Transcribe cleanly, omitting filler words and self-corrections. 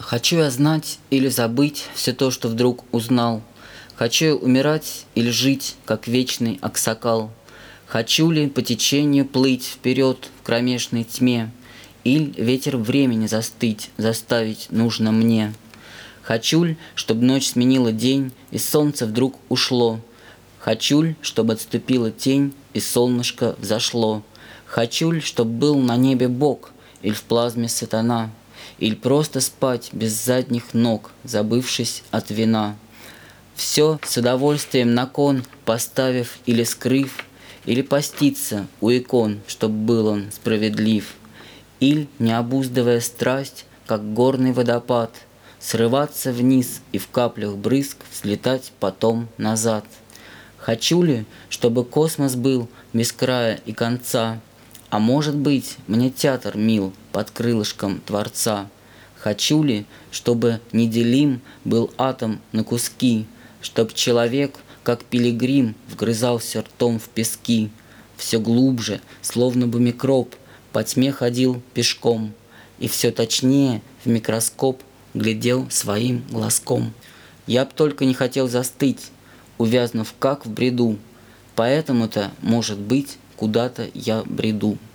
Хочу я знать или забыть все то, что вдруг узнал. Хочу я умирать или жить, как вечный аксакал. Хочу ли по течению плыть вперед в кромешной тьме, или ветер времени застыть, заставить нужно мне. Хочу ль, чтоб ночь сменила день, и солнце вдруг ушло. Хочу ль, чтобы отступила тень, и солнышко взошло. Хочу ль, чтоб был на небе Бог, или в плазме сатана, или просто спать без задних ног, забывшись от вина. Все с удовольствием на кон, поставив или скрыв, или поститься у икон, чтоб был он справедлив. Иль, не обуздывая страсть, как горный водопад, срываться вниз и в каплях брызг взлетать потом назад. Хочу ли, чтобы космос был без края и конца, а может быть, мне театр мил под крылышком Творца. Хочу ли, чтобы неделим был атом на куски, чтоб человек, как пилигрим, вгрызался ртом в пески, все глубже, словно бы микроб, по тьме ходил пешком и все точнее в микроскоп глядел своим глазком. Я б только не хотел застыть, увязнув как в бреду, поэтому-то, может быть, куда-то я бреду.